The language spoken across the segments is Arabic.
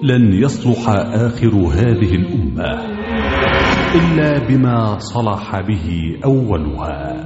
لن يصلح آخر هذه الأمة إلا بما صلح به أولها.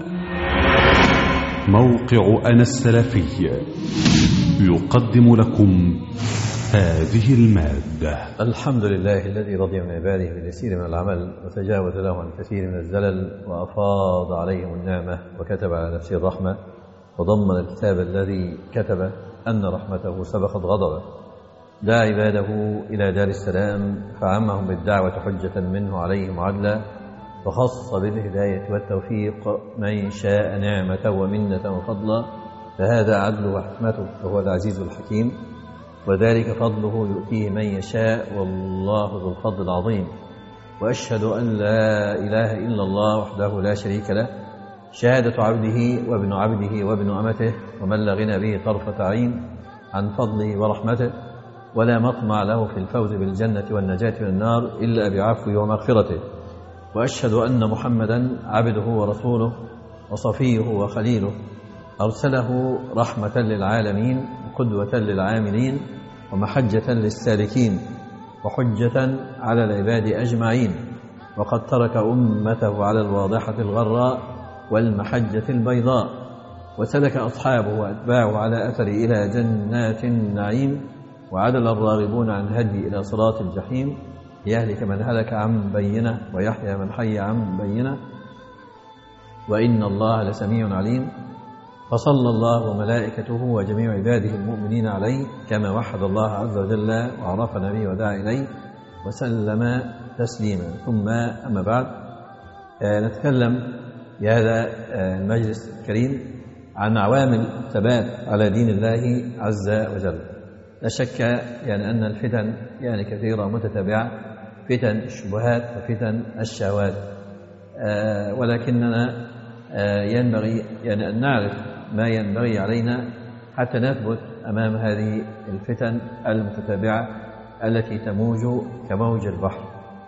موقع أنا السلفي يقدم لكم هذه المادة. الحمد لله الذي رضي من عباده باليسير من العمل وتجاوز له عن كثير من الزلل وأفاض عليهم النعمة وكتب على نفسه الرحمة وضمن الكتاب الذي كتب أن رحمته سبقت غضبه. دعا عباده إلى دار السلام فعمهم بالدعوة حجة منه عليهم عدلا وخص بالهداية والتوفيق من شاء نعمة ومنة وفضلا، فهذا عدله وحكمته وهو العزيز الحكيم، وذلك فضله يؤتيه من يشاء والله ذو الفضل العظيم. وأشهد أن لا إله إلا الله وحده لا شريك له شهادة عبده وابن عبده وابن أمته ومن لا غنى به طرفة عين عن فضله ورحمته، ولا مطمع له في الفوز بالجنة والنجاة من النار إلا بعفوه ومغفرته. وأشهد أن محمدا عبده ورسوله وصفيه وخليله، أرسله رحمة للعالمين وقدوة للعاملين ومحجة للسالكين وحجة على العباد أجمعين، وقد ترك أمته على الواضحة الغراء والمحجة البيضاء، وسلك أصحابه وأتباعه على أثر إلى جنات النعيم، وعدل الراغبون عن هدي إلى صراط الجحيم، يهلك من هلك عن بينه ويحيى من حي عن بينه، وإن الله لسميع عليم. فصلى الله وملائكته وجميع عباده المؤمنين عليه كما وحد الله عز وجل وعرف نبيه ودعا إليه وسلم تسليما. ثم أما بعد، نتكلم في هذا المجلس الكريم عن عوامل الثبات على دين الله عز وجل. لا شك أن الفتن كثيرة متتابعة، فتن الشبهات وفتن الشهوات، ولكننا ينبغي أن نعرف ما ينبغي علينا حتى نثبت أمام هذه الفتن المتتابعة التي تموج كموج البحر.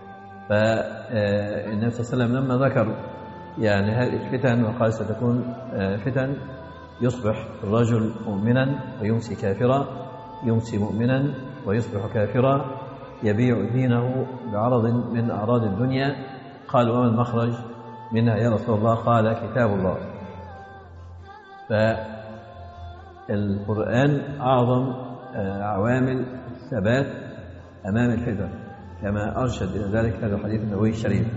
فالنبي صلى الله عليه وسلم لما ذكر هذه الفتن وقال ستكون فتن يصبح الرجل مؤمنا ويمسي كافرا، يمسي مؤمنا ويصبح كافرا، يبيع دينه بعرض من أعراض الدنيا. قال وما المخرج منها يا رسول الله؟ قال كتاب الله. فالقرآن أعظم عوامل الثبات أمام الفتن كما أرشد إلى ذلك هذا الحديث النبوي الشريف.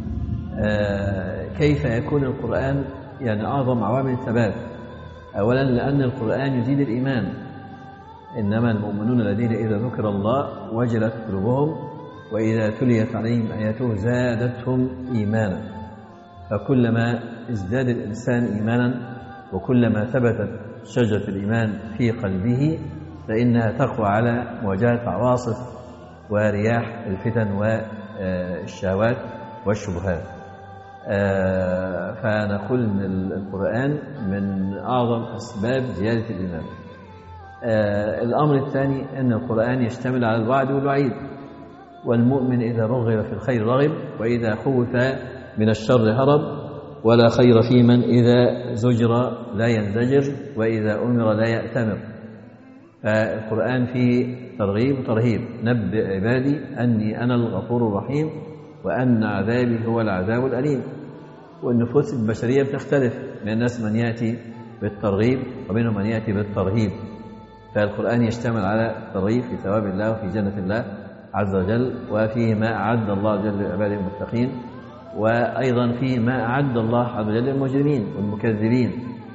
كيف يكون القرآن أعظم عوامل الثبات؟ أولا لأن القرآن يزيد الإيمان، إنما المؤمنون الذين إذا ذكر الله وجلت قلوبهم وإذا تليت عليهم آياته زادتهم إيمانا. فكلما ازداد الإنسان إيمانا وكلما ثبتت شجرة الإيمان في قلبه فإنها تقوى على مواجهة عواصف ورياح الفتن والشهوات والشبهات. فنقول أن القرآن من أعظم أسباب زيادة الإيمان. الأمر الثاني أن القرآن يشتمل على الوعد والوعيد، والمؤمن إذا رغب في الخير رغب، وإذا خوف من الشر هرب، ولا خير في من إذا زجر لا ينزجر، وإذا أمر لا يأتمر. فالقرآن فيه ترغيب وترهيب. نبئ عبادي أني أنا الغفور الرحيم وأن عذابي هو العذاب الأليم. والنفوس البشرية بتختلف، من الناس من يأتي بالترغيب ومنهم من يأتي بالترهيب. فالقرآن يشتمل على الترغيب في ثواب الله وفي جنة الله عز وجل، وفيه ما أعد الله جل لعباده المتقين، وأيضا فيه ما أعد الله عز وجل للمجرمين والمكذبين.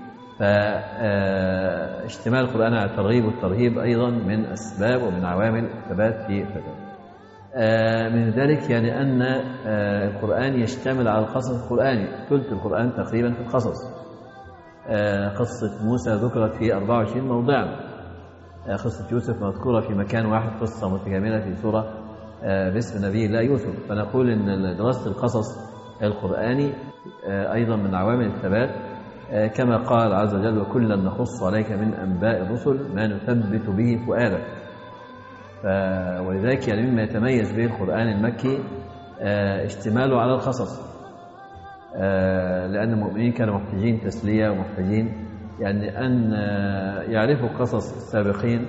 فاشتمال القرآن على الترغيب والترهيب أيضا من أسباب ومن عوامل الثبات في الفتن. من ذلك أن القرآن يشتمل على القصص القرآني. ثلث القرآن تقريبا في القصص. قصة موسى ذكرت في 24 موضعا، قصة يوسف مذكورة في مكان واحد، قصة متكاملة في سورة باسم نبي الله يوسف. فنقول أن دراسة القصص القرآني أيضا من عوامل الثبات، كما قال عز وجل وكلا نقص عليك من أنباء الرسل ما نثبت به فؤادك. ولذلك مما يتميز به القرآن المكي اشتماله على القصص، لأن المؤمنين كانوا محتاجين تسلية ومحتاجين أن يعرفوا قصص السابقين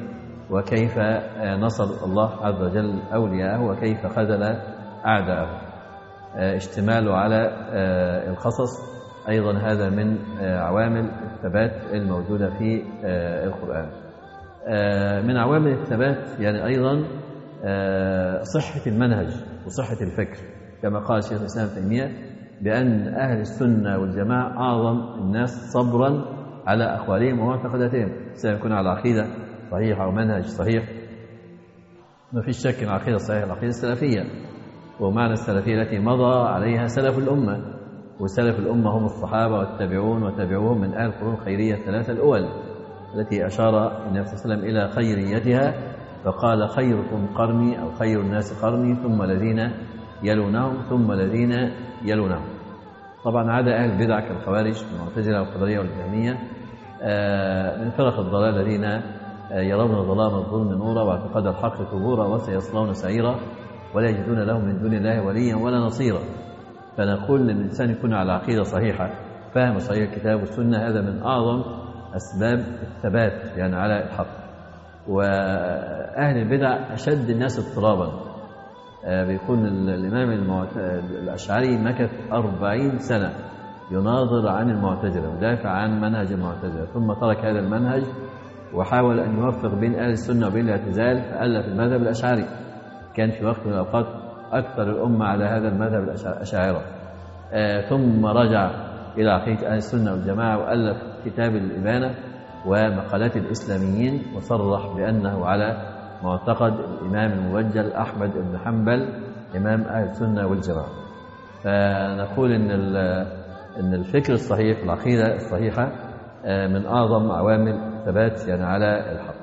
وكيف نصر الله عز وجل أولياءه وكيف خذل أعداءه. اشتماله على القصص أيضا هذا من عوامل الثبات الموجودة في القرآن. من عوامل الثبات يعني أيضا صحة المنهج وصحة الفكر، كما قال شيخ الإسلام ابن تيمية بأن أهل السنة والجماعة أعظم الناس صبرا على أقوالهم ومعتقداتهم، سيكون على عقيدة صحيحة ومنهج صحيح. ما فيش شك أن العقيدة الصحيحة العقيدة السلفية، ومعنى السلفية التي مضى عليها سلف الأمة، وسلف الأمة هم الصحابة والتابعون وتابعوهم من أهل القرون الخيرية الثلاثة الأول التي أشار النبي صلى الله عليه وسلم إلى خيريتها فقال خيركم قرني أو خير الناس قرني ثم الذين يلونهم ثم الذين يلونهم. طبعا عدا أهل البدع كالخوارج والمعتزلة والقدرية والجهمية من فرق الضلال الذين يرون ظلام الظلم نورا واعتقاد الحق ثبورا وسيصلون سعيرا ولا يجدون لهم من دون الله وليا ولا نصيرا. فنقول للإنسان يكون على عقيدة صحيحة، فهم صحيح الكتاب والسنة، هذا من أعظم أسباب الثبات يعني على الحق. وأهل البدع أشد الناس اضطرابا. بيكون الإمام الأشعري مكث 40 سنة يناظر عن المعتزلة ودافع عن منهج المعتزلة، ثم ترك هذا المنهج وحاول أن يوفق بين أهل السنة وبين الاعتزال فألف المذهب الأشعري. كان في وقت من الأوقات أكثر الأمة على هذا المذهب الأشاعرة. ثم رجع إلى عقيدة أهل السنة والجماعة وألف كتاب الإبانة ومقالات الإسلاميين، وصرح بأنه على معتقد الإمام المبجل أحمد بن حنبل إمام أهل السنة والجماعة. فنقول إن الفكر الصحيح والعقيدة الصحيحة من أعظم عوامل الثبات يعني على الحق.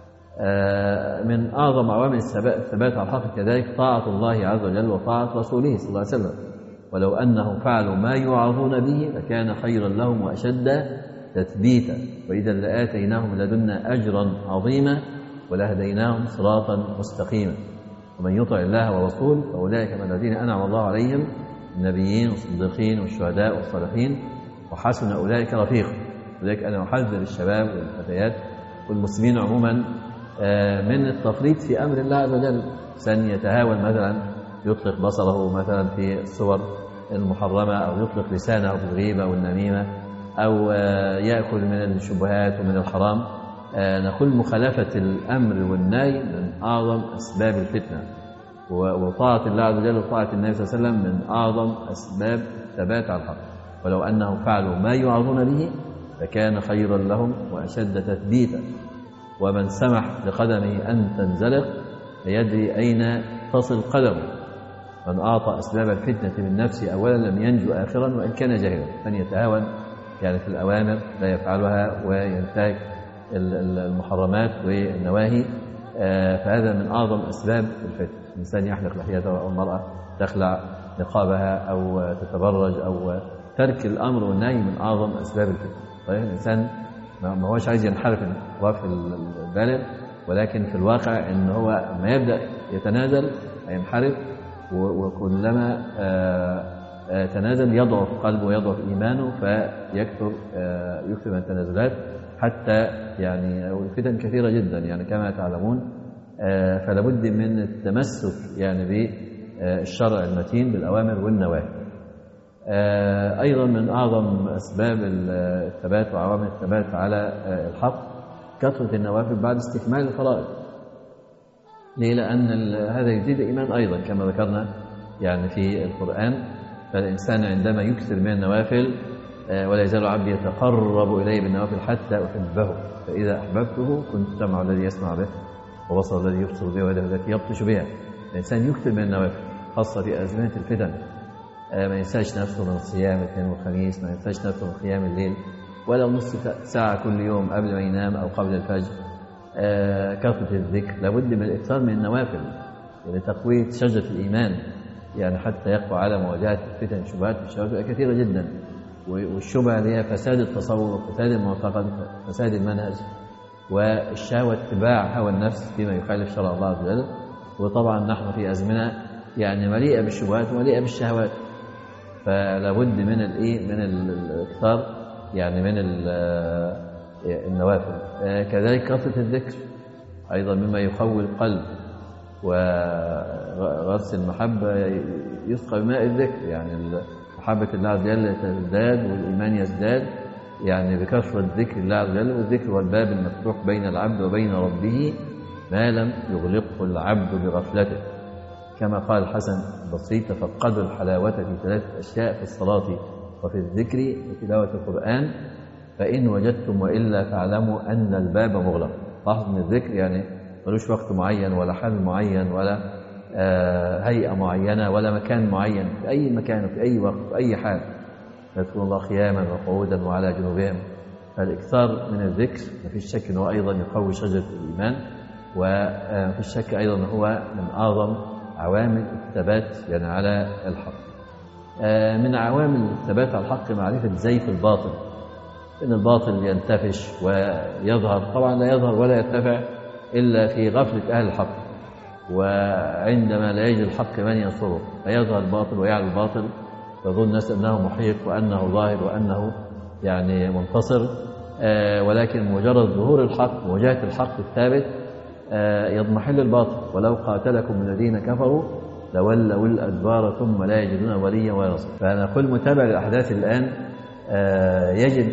من أعظم عوامل الثبات على الحق كذلك طاعة الله عز وجل وطاعة رسوله صلى الله عليه وسلم. ولو أنهم فعلوا ما يوعظون به لكان خيرا لهم وأشد تثبيتا، وإذا لآتيناهم لدنا أجرا عظيما ولهديناهم صراطا مستقيما. ومن يطع الله ورسوله فأولئك من الذين أنعم الله عليهم النبيين والصديقين والشهداء والصالحين وحسن أولئك رفيقا. ولذلك أنا أحذر الشباب والفتيات والمسلمين عموما من التفريط في أمر الله عز وجل. سن يتهاون مثلا يطلق بصره مثلا في الصور المحرمة، أو يطلق لسانه في الغيبة والنميمة، أو يأكل من الشبهات ومن الحرام. نقول مخالفة الأمر والنهي من أعظم أسباب الفتنة، وطاعة الله عز وجل وطاعة النبي صلى الله عليه وسلم من أعظم أسباب الثبات على الحق. ولو أنهم فعلوا ما يوعظون به لكان خيرا لهم وأشد تثبيتا. ومن سمح لقدمه أن تنزلق فيدري أين تصل قدمه. من أعطى أسباب الفتنة من نفسه أولا لم ينجو آخرا وإن كان جاهلا. من يتهاون يعني في الأوامر لا يفعلها وينتهك المحرمات والنواهي، فهذا من أعظم أسباب الفتنة. الإنسان يحلق لحيته أو المرأة تخلع نقابها أو تتبرج أو ترك الأمر والنهي من أعظم أسباب الفتنة. طيب الإنسان ما هوش عايز ينحرف انحراف البالغ، ولكن في الواقع إن هو ما يبدأ يتنازل ينحرف، وكلما تنازل يضعف قلبه ويضعف إيمانه فيكثر من التنازلات حتى يعني الفتن كثيرة جدا يعني كما تعلمون. فلا بد من التمسك يعني بالشرع المتين بالأوامر والنواهي. أيضا من أعظم أسباب الثبات وعوامل الثبات على الحق كثرة النوافل بعد استكمال الفرائض. ليه؟ لأن هذا يزيد الإيمان أيضا كما ذكرنا يعني في القرآن. فالإنسان عندما يكثر من النوافل ولا يزال عبدي يتقرب إلي بالنوافل حتى أحبه فإذا أحببته كنت سمعه الذي يسمع به وبصره الذي يبصر به ويده التي يبطش بها. الإنسان يكثر من النوافل خاصة في أزمنة الفتن. ما ينساش نفسه من صيام الاثنين والخميس، ما ينساش نفسه من قيام الليل ولو نصف ساعة كل يوم قبل ما ينام أو قبل الفجر. كثرة الذكر، لابد من الإكثار من النوافل لتقوية شجرة الإيمان يعني حتى يقوى على مواجهة الفتن. الشبهات والشهوات كثيرة جدا، والشبهة هي فساد التصور وفساد المعتقد وفساد المنهج، والشهوة اتباع هوى النفس فيما يخالف شرع الله عز وجل. وطبعا نحن في أزمنة يعني مليئة بالشبهات ومليئة بالشهوات، فلا بد من من الإكثار يعني من النوافل. كذلك كثرة الذكر. أيضا مما يقوي القلب، وغرس المحبة يسقى بماء الذكر، يعني محبة الله عز وجل تزداد والإيمان يزداد يعني بكثرة ذكر الله عز وجل. والذكر هو الباب المفتوح بين العبد وبين ربه ما لم يغلقه العبد بغفلته، كما قال الحسن البصري: تفقدوا الحلاوة في 3 أشياء: في الصلاة وفي الذكر وتلاوة القرآن، فإن وجدتم وإلا فاعلموا أن الباب مغلق. لاحظ من الذكر يعني ملوش وقت معين ولا حال معين ولا هيئة معينة ولا مكان معين، في أي مكان وفي أي وقت في أي حال يذكرون الله قياما وقعودا وعلى جنوبهم. فالإكثار من الذكر ما فيش شك أنه أيضا يقوي شجرة الإيمان، وما فيش شك أيضا أنه هو من أعظم عوامل الثبات يعني على الحق. من عوامل الثبات على الحق معرفة زيف الباطل، إن الباطل ينتفش ويظهر، طبعا لا يظهر ولا يرتفع إلا في غفلة أهل الحق، وعندما لا يجد الحق من ينصره فيظهر الباطل ويعلو الباطل، فيظن الناس أنه محيط وأنه ظاهر وأنه يعني منتصر، ولكن مجرد ظهور الحق ومواجهة الحق الثابت يضمحل الباطل. ولو قاتلكم الذين كفروا لولوا الأدبار ثم لا يجدون وليا ولا نصيرا. فأنا كل متابع للأحداث الآن يجد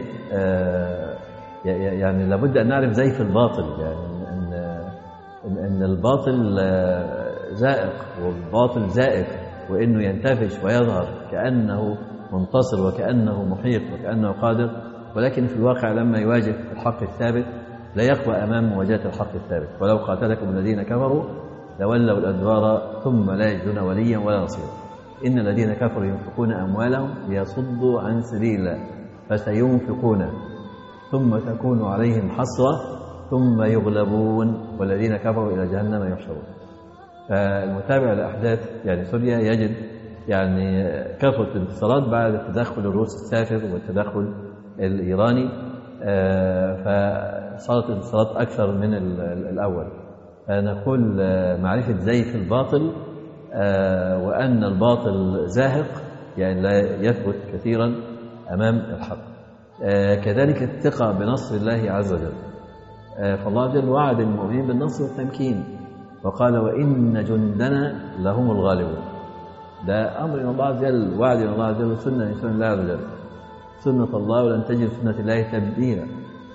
يعني لابد أن نعرف زيف الباطل، يعني أن الباطل زائق والباطل زائف، وأنه ينتفش ويظهر كأنه منتصر وكأنه محيط وكأنه قادر، ولكن في الواقع لما يواجه الحق الثابت لا يقوى أمام مواجهة الحق الثابت. ولو قاتلكم الذين كفروا لولوا الأدبار ثم لا يجدون وليا ولا نصيرا. إن الذين كفروا ينفقون أموالهم ليصدوا عن سبيل الله فسينفقون ثم تكون عليهم حسرة ثم يغلبون والذين كفروا إلى جهنم يحشرون. فالمتابع لأحداث يعني سوريا يجد يعني كثرة الانتصارات بعد التدخل الروسي السافر والتدخل الإيراني، فصارت الانتصارات أكثر من الأول. نقول معرفة زيف الباطل وأن الباطل زاهق يعني لا يثبت كثيرا أمام الحق. كذلك الثقة بنصر الله عز وجل، فالله عز وجل وعد المؤمنين بالنصر والتمكين وقال: وإن جندنا لهم الغالبون. ده أمر من الله عز وجل، وعد من الله عز وجل، سنة من سنن الله عز وجل، سنة الله ولن تجد سنة الله تبديلا.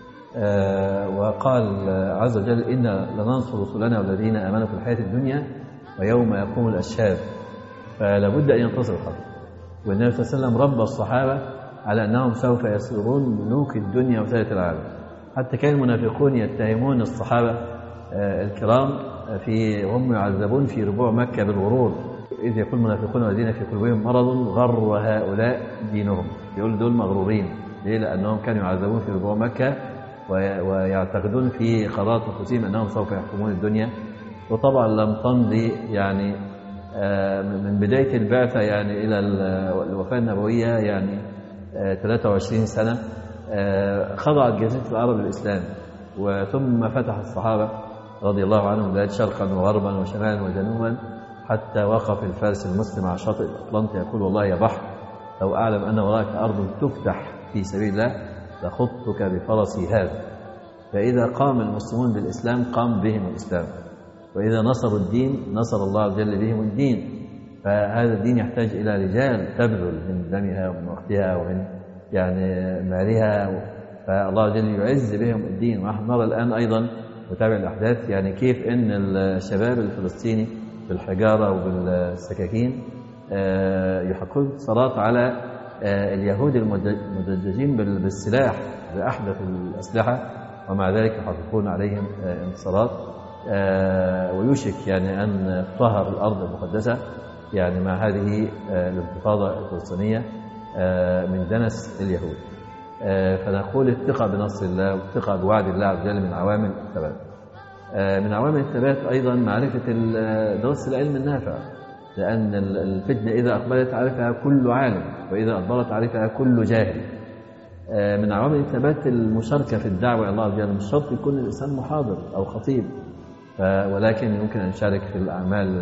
وقال عز وجل: إنا لننصر رسلنا والذين آمنوا في الحياة الدنيا ويوم يقوم الأشهاد. فلا بد أن ينتصر الحق. والنبي صلى الله عليه وسلم ربى الصحابة على أنهم سوف يصيرون ملوك الدنيا وسادة العالم. حتى كان المنافقون يتهمون الصحابة الكرام هم يعذبون في ربوع مكة بالغرور، إذ يقول المنافقون والذين في قلوبهم مرض غر هؤلاء دينهم. يقول دول مغرورين، ليه؟ لأنهم كانوا يعذبون في ربوع مكة ويعتقدون في قرارات أنفسهم أنهم سوف يحكمون الدنيا. وطبعا لم تمضي يعني من بداية البعثة يعني إلى الوفاة النبوية يعني 23 سنة خضعت جزيرة العرب للإسلام، وثم فتح الصحابة رضي الله عنهم البلاد شرقا وغربا وشمالا وجنوبا، حتى وقف الفارس المسلم على شاطئ الأطلنطي يقول: والله يا بحر لو أعلم أن وراك أرض تفتح في سبيل الله لخضتك بفرسي هذا. فإذا قام المسلمون بالإسلام قام بهم الإسلام، وإذا نصروا الدين نصر الله عز وجل بهم الدين. فهذا الدين يحتاج إلى رجال تبذل من دمها ومن وقتها ومن يعني مالها، فالله عز وجل يعز بهم الدين. ونحن نرى الآن أيضا متابع الأحداث يعني كيف أن الشباب الفلسطيني بالحجارة وبالسكاكين يحققون انتصارات على اليهود المدججين بالسلاح بأحدث الأسلحة، ومع ذلك يحققون عليهم انتصارات. ويوشك يعني أن تطهر الأرض المقدسة يعني مع هذه الانتفاضة الفلسطينية من دنس اليهود. فنقول الثقة بنصر الله والثقة بوعد الله عز وجل من عوامل الثبات. من عوامل الثبات أيضا معرفة درس العلم النافع، لأن الفتنة إذا أقبلت عرفها كل عالم، وإذا أدبرت عرفها كل جاهل. من عوامل الثبات المشاركة في الدعوة إلى الله عز وجل. مش شرط يكون الإنسان محاضر أو خطيب، ولكن يمكن أن يشارك في الأعمال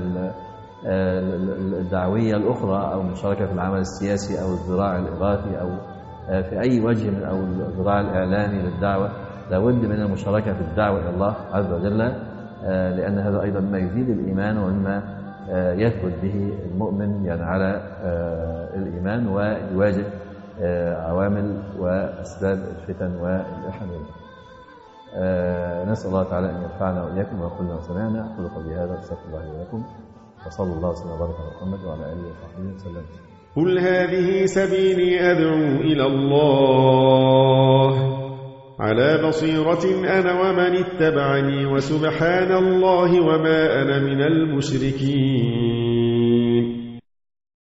الدعوية الأخرى، أو مشاركة في العمل السياسي أو الزراعي الإغاثي، أو في أي وجه من أو الزراعي الإعلامي للدعوة. لابد من المشاركة في الدعوة إلى الله عز وجل. لأن هذا أيضا ما يزيد الإيمان ومما يثبت به المؤمن يعني على الإيمان ويواجه عوامل وأسباب الفتن والأحوال. نسأل الله تعالى أن ينفعنا وإياكم ويقول لنا سمعنا. أقول قولي هذا أستغفر الله لي ولكم، وصلى الله وسلم وبارك على محمد وعلى آله وصحبه وسلم. قل هذه سبيلي أدعو إلى الله على بصيرة أنا ومن اتبعني، وسبحان الله وما أنا من المشركين.